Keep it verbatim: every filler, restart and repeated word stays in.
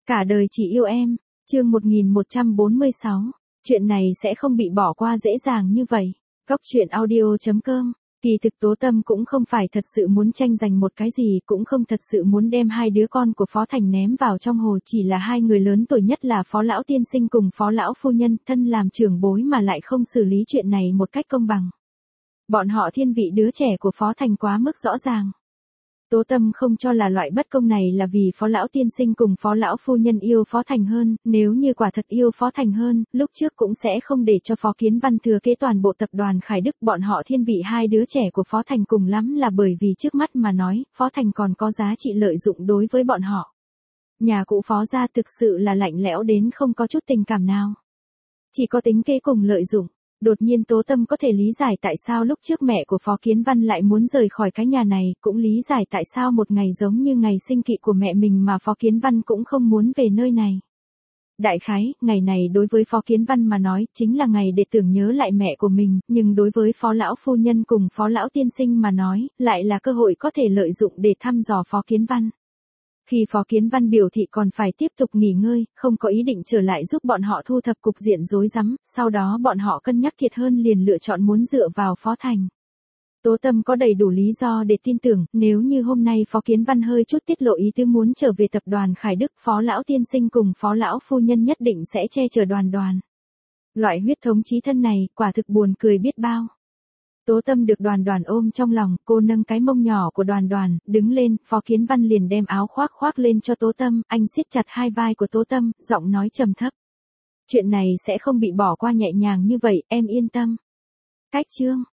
Cả đời chỉ yêu em, chương một nghìn một trăm bốn mươi sáu. Chuyện này sẽ không bị bỏ qua dễ dàng như vậy. Góc truyện audio chấm com. Kỳ thực Tố Tâm cũng không phải thật sự muốn tranh giành một cái gì, cũng không thật sự muốn đem hai đứa con của Phó Thành ném vào trong hồ, chỉ là hai người lớn tuổi nhất là Phó Lão Tiên Sinh cùng Phó Lão Phu Nhân, thân làm trưởng bối mà lại không xử lý chuyện này một cách công bằng. Bọn họ thiên vị đứa trẻ của Phó Thành quá mức rõ ràng. Tố Tâm không cho là loại bất công này là vì Phó Lão Tiên Sinh cùng Phó Lão Phu Nhân yêu Phó Thành hơn, nếu như quả thật yêu Phó Thành hơn, lúc trước cũng sẽ không để cho Phó Kiến Văn thừa kế toàn bộ tập đoàn Khải Đức. Bọn họ thiên vị hai đứa trẻ của Phó Thành cùng lắm là bởi vì trước mắt mà nói, Phó Thành còn có giá trị lợi dụng đối với bọn họ. Nhà cụ Phó gia thực sự là lạnh lẽo đến không có chút tình cảm nào. Chỉ có tính kế cùng lợi dụng. Đột nhiên Tố Tâm có thể lý giải tại sao lúc trước mẹ của Phó Kiến Văn lại muốn rời khỏi cái nhà này, cũng lý giải tại sao một ngày giống như ngày sinh kỵ của mẹ mình mà Phó Kiến Văn cũng không muốn về nơi này. Đại khái, ngày này đối với Phó Kiến Văn mà nói, chính là ngày để tưởng nhớ lại mẹ của mình, nhưng đối với Phó Lão Phu Nhân cùng Phó Lão Tiên Sinh mà nói, lại là cơ hội có thể lợi dụng để thăm dò Phó Kiến Văn. Khi Phó Kiến Văn biểu thị còn phải tiếp tục nghỉ ngơi, không có ý định trở lại giúp bọn họ thu thập cục diện rối rắm, sau đó bọn họ cân nhắc thiệt hơn liền lựa chọn muốn dựa vào Phó Thành. Tố Tâm có đầy đủ lý do để tin tưởng, nếu như hôm nay Phó Kiến Văn hơi chút tiết lộ ý tứ muốn trở về tập đoàn Khải Đức, Phó Lão Tiên Sinh cùng Phó Lão Phu Nhân nhất định sẽ che chở Đoàn Đoàn. Loại huyết thống chí thân này, quả thực buồn cười biết bao. Tố Tâm được Đoàn Đoàn ôm trong lòng, cô nâng cái mông nhỏ của Đoàn Đoàn, đứng lên, Phó Kiến Văn liền đem áo khoác khoác lên cho Tố Tâm, anh siết chặt hai vai của Tố Tâm, giọng nói trầm thấp. Chuyện này sẽ không bị bỏ qua nhẹ nhàng như vậy, em yên tâm. Cách chương,